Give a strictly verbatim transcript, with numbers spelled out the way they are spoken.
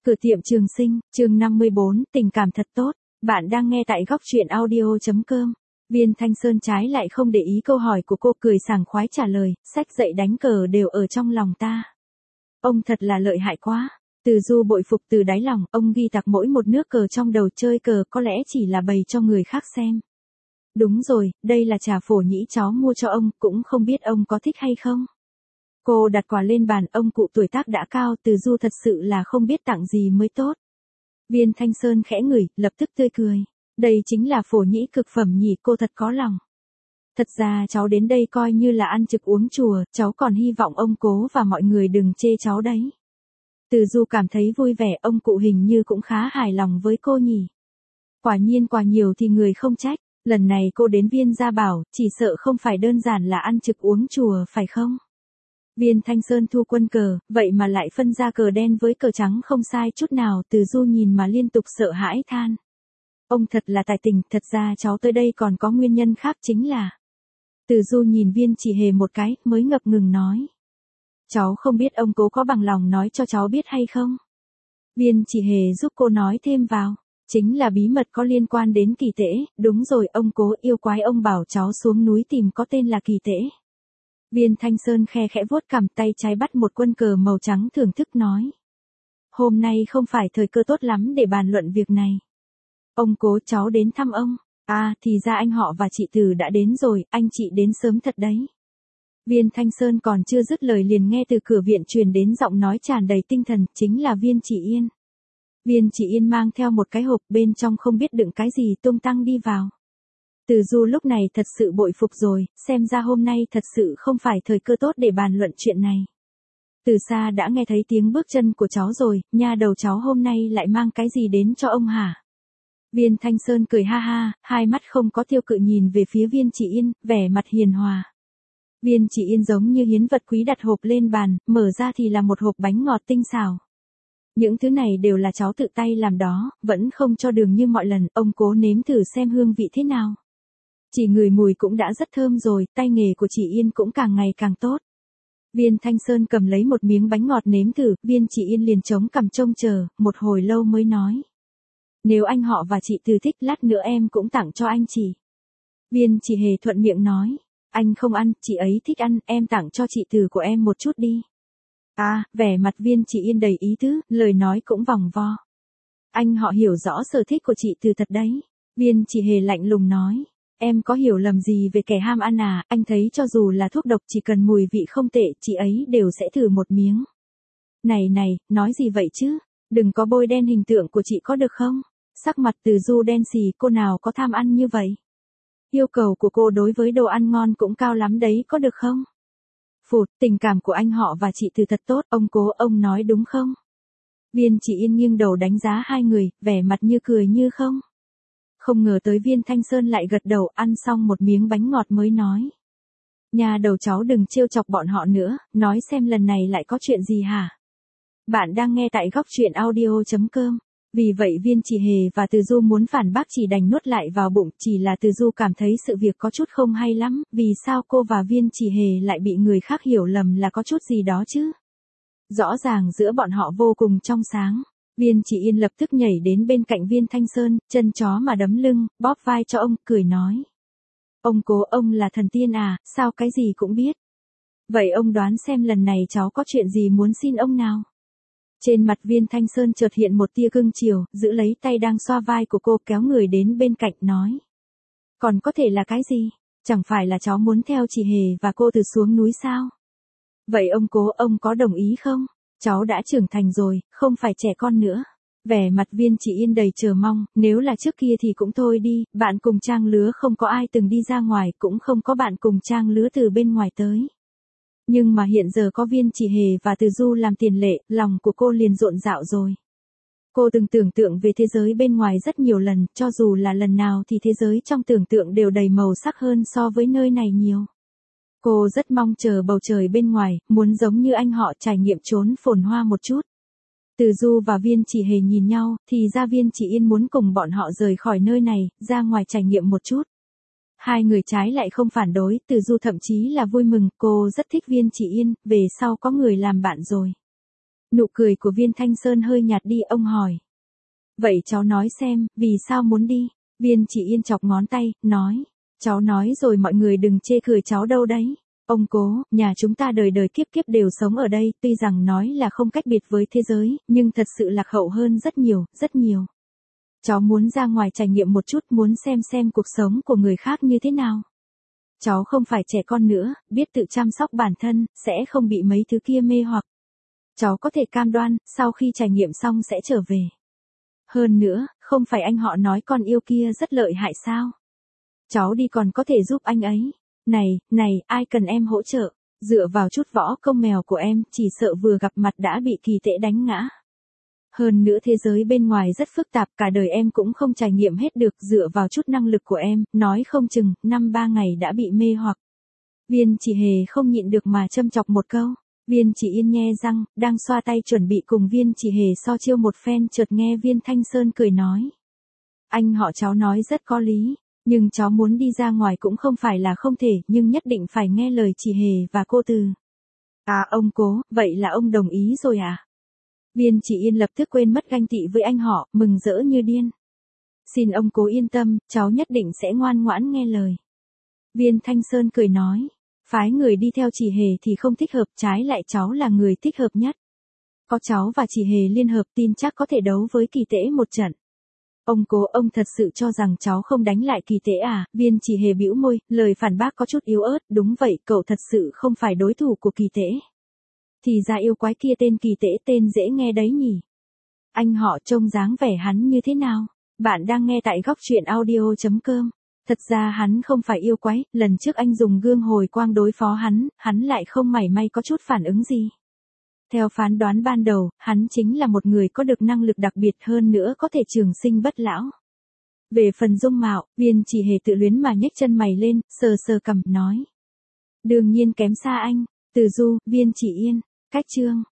Cửa tiệm Trường Sinh, chương năm mươi bốn, tình cảm thật tốt. Bạn đang nghe tại góc truyện audio.com. Viên Thanh Sơn trái lại không để ý câu hỏi của cô, cười sảng khoái trả lời, sách dạy đánh cờ đều ở trong lòng ta. Ông thật là lợi hại quá. Từ Du bội phục từ đáy lòng, ông ghi tạc mỗi một nước cờ trong đầu, chơi cờ có lẽ chỉ là bày cho người khác xem. Đúng rồi, đây là trà phổ nhĩ cháu mua cho ông, cũng không biết ông có thích hay không. Cô đặt quà lên bàn, ông cụ tuổi tác đã cao, Từ Du thật sự là không biết tặng gì mới tốt. Viên Thanh Sơn khẽ ngửi, lập tức tươi cười. Đây chính là phổ nhĩ cực phẩm nhỉ, cô thật có lòng. Thật ra cháu đến đây coi như là ăn trực uống chùa, cháu còn hy vọng ông cố và mọi người đừng chê cháu đấy. Từ Du cảm thấy vui vẻ, ông cụ hình như cũng khá hài lòng với cô nhỉ. Quả nhiên quà nhiều thì người không trách, lần này cô đến Viên Gia Bảo, chỉ sợ không phải đơn giản là ăn trực uống chùa phải không? Viên Thanh Sơn thu quân cờ, vậy mà lại phân ra cờ đen với cờ trắng không sai chút nào, Từ Du nhìn mà liên tục sợ hãi than. Ông thật là tài tình, thật ra cháu tới đây còn có nguyên nhân khác, chính là. Từ Du nhìn Viên Chỉ Hề một cái, mới ngập ngừng nói. Cháu không biết ông cố có bằng lòng nói cho cháu biết hay không? Viên Chỉ Hề giúp cô nói thêm vào. Chính là bí mật có liên quan đến Kỳ Tễ, đúng rồi, ông cố yêu quái ông bảo cháu xuống núi tìm có tên là Kỳ Tễ. Viên Thanh Sơn khe khẽ vuốt cằm, tay trái bắt một quân cờ màu trắng thưởng thức nói. Hôm nay không phải thời cơ tốt lắm để bàn luận việc này. Ông cố, cháu đến thăm ông. À, thì ra anh họ và chị Từ đã đến rồi, anh chị đến sớm thật đấy. Viên Thanh Sơn còn chưa dứt lời liền nghe từ cửa viện truyền đến giọng nói tràn đầy tinh thần, chính là Viên Chỉ Yên. Viên Chỉ Yên mang theo một cái hộp, bên trong không biết đựng cái gì, tung tăng đi vào. Từ Du lúc này thật sự bội phục rồi, xem ra hôm nay thật sự không phải thời cơ tốt để bàn luận chuyện này. Từ xa đã nghe thấy tiếng bước chân của cháu rồi, nha đầu cháu hôm nay lại mang cái gì đến cho ông hả? Viên Thanh Sơn cười ha ha, hai mắt không có tiêu cự nhìn về phía Viên Chỉ Yên, vẻ mặt hiền hòa. Viên Chỉ Yên giống như hiến vật quý đặt hộp lên bàn, mở ra thì là một hộp bánh ngọt tinh xảo. Những thứ này đều là cháu tự tay làm đó, vẫn không cho đường như mọi lần, ông cố nếm thử xem hương vị thế nào. Chỉ ngửi mùi cũng đã rất thơm rồi, tay nghề của chị Yên cũng càng ngày càng tốt. Viên Thanh Sơn cầm lấy một miếng bánh ngọt nếm thử, Viên Chỉ Yên liền chống cằm trông chờ, một hồi lâu mới nói. Nếu anh họ và chị Từ thích, lát nữa em cũng tặng cho anh chị. Viên Chỉ Hề thuận miệng nói, anh không ăn, chị ấy thích ăn, em tặng cho chị Từ của em một chút đi. À, vẻ mặt Viên Chỉ Yên đầy ý tứ, lời nói cũng vòng vo. Anh họ hiểu rõ sở thích của chị Từ thật đấy. Viên Chỉ Hề lạnh lùng nói. Em có hiểu lầm gì về kẻ ham ăn à, anh thấy cho dù là thuốc độc chỉ cần mùi vị không tệ, chị ấy đều sẽ thử một miếng. Này này, nói gì vậy chứ, đừng có bôi đen hình tượng của chị có được không? Sắc mặt Từ Du đen xì, cô nào có tham ăn như vậy? Yêu cầu của cô đối với đồ ăn ngon cũng cao lắm đấy, có được không? Phụt, tình cảm của anh họ và chị Từ thật tốt, ông cố, ông nói đúng không? Viên Chỉ Yên nghiêng đầu đánh giá hai người, vẻ mặt như cười như không. Không ngờ tới Viên Thanh Sơn lại gật đầu, ăn xong một miếng bánh ngọt mới nói. Nhà đầu cháu đừng trêu chọc bọn họ nữa, nói xem lần này lại có chuyện gì hả? Bạn đang nghe tại góc truyện audio.com. Vì vậy Viên Chỉ Hề và Từ Du muốn phản bác chỉ đành nuốt lại vào bụng, chỉ là Từ Du cảm thấy sự việc có chút không hay lắm, vì sao cô và Viên Chỉ Hề lại bị người khác hiểu lầm là có chút gì đó chứ? Rõ ràng giữa bọn họ vô cùng trong sáng. Viên Chỉ Yên lập tức nhảy đến bên cạnh Viên Thanh Sơn, chân chó mà đấm lưng, bóp vai cho ông, cười nói. Ông cố, ông là thần tiên à, sao cái gì cũng biết. Vậy ông đoán xem lần này cháu có chuyện gì muốn xin ông nào? Trên mặt Viên Thanh Sơn chợt hiện một tia cưng chiều, giữ lấy tay đang xoa vai của cô, kéo người đến bên cạnh nói. Còn có thể là cái gì? Chẳng phải là cháu muốn theo chị Hề và cô Từ xuống núi sao? Vậy ông cố, ông có đồng ý không? Cháu đã trưởng thành rồi, không phải trẻ con nữa. Vẻ mặt Viên Chỉ Yên đầy chờ mong, nếu là trước kia thì cũng thôi đi, bạn cùng trang lứa không có ai từng đi ra ngoài, cũng không có bạn cùng trang lứa từ bên ngoài tới. Nhưng mà hiện giờ có Viên Chỉ Hề và Từ Du làm tiền lệ, lòng của cô liền rộn rạo rồi. Cô từng tưởng tượng về thế giới bên ngoài rất nhiều lần, cho dù là lần nào thì thế giới trong tưởng tượng đều đầy màu sắc hơn so với nơi này nhiều. Cô rất mong chờ bầu trời bên ngoài, muốn giống như anh họ trải nghiệm chốn phồn hoa một chút. Từ Du và Viên Chỉ Hề nhìn nhau, thì ra Viên Chỉ Yên muốn cùng bọn họ rời khỏi nơi này, ra ngoài trải nghiệm một chút. Hai người trái lại không phản đối, Từ Du thậm chí là vui mừng, cô rất thích Viên Chỉ Yên, về sau có người làm bạn rồi. Nụ cười của Viên Thanh Sơn hơi nhạt đi, ông hỏi. Vậy cháu nói xem, vì sao muốn đi? Viên Chỉ Yên chọc ngón tay, nói. Cháu nói rồi mọi người đừng chê cười cháu đâu đấy. Ông Cố, nhà chúng ta đời đời kiếp kiếp đều sống ở đây, tuy rằng nói là không cách biệt với thế giới, nhưng thật sự lạc hậu hơn rất nhiều, rất nhiều. Cháu muốn ra ngoài trải nghiệm một chút, muốn xem xem cuộc sống của người khác như thế nào. Cháu không phải trẻ con nữa, biết tự chăm sóc bản thân, sẽ không bị mấy thứ kia mê hoặc. Cháu có thể cam đoan, sau khi trải nghiệm xong sẽ trở về. Hơn nữa, không phải anh họ nói con yêu kia rất lợi hại sao? Cháu đi còn có thể giúp anh ấy. Này, này, ai cần em hỗ trợ? Dựa vào chút võ công mèo của em, chỉ sợ vừa gặp mặt đã bị kỳ tệ đánh ngã. Hơn nữa thế giới bên ngoài rất phức tạp, cả đời em cũng không trải nghiệm hết được, dựa vào chút năng lực của em, nói không chừng, năm ba ngày đã bị mê hoặc. Viên Chỉ Hề không nhịn được mà châm chọc một câu. Viên Chỉ Yên nhe răng, đang xoa tay chuẩn bị cùng Viên Chỉ Hề so chiêu một phen, chợt nghe Viên Thanh Sơn cười nói. Anh họ cháu nói rất có lý, nhưng cháu muốn đi ra ngoài cũng không phải là không thể, nhưng nhất định phải nghe lời Chỉ Hề và cô Từ. À ông Cố, vậy là ông đồng ý rồi à? Viên Chỉ Yên lập tức quên mất ganh tị với anh họ, mừng rỡ như điên. Xin ông Cố yên tâm, cháu nhất định sẽ ngoan ngoãn nghe lời. Viên Thanh Sơn cười nói. Phái người đi theo Chỉ Hề thì không thích hợp, trái lại cháu là người thích hợp nhất. Có cháu và Chỉ Hề liên hợp, tin chắc có thể đấu với kỳ tễ một trận. Ông Cố, ông thật sự cho rằng cháu không đánh lại kỳ tễ à? Viên Chỉ Hề bĩu môi, lời phản bác có chút yếu ớt. Đúng vậy, cậu thật sự không phải đối thủ của kỳ tễ. Thì ra yêu quái kia tên kỳ tễ, tên dễ nghe đấy nhỉ. Anh họ trông dáng vẻ hắn như thế nào? Bạn đang nghe tại góc truyện audio chấm com. Thật ra hắn không phải yêu quái, lần trước anh dùng gương hồi quang đối phó hắn, hắn lại không mảy may có chút phản ứng gì. Theo phán đoán ban đầu, hắn chính là một người có được năng lực đặc biệt, hơn nữa có thể trường sinh bất lão. Về phần dung mạo, Viên Chỉ Hề tự luyến mà nhếch chân mày lên, sờ sờ cằm, nói. Đương nhiên kém xa anh. Từ Du, Viên Chỉ Yên, cách chương.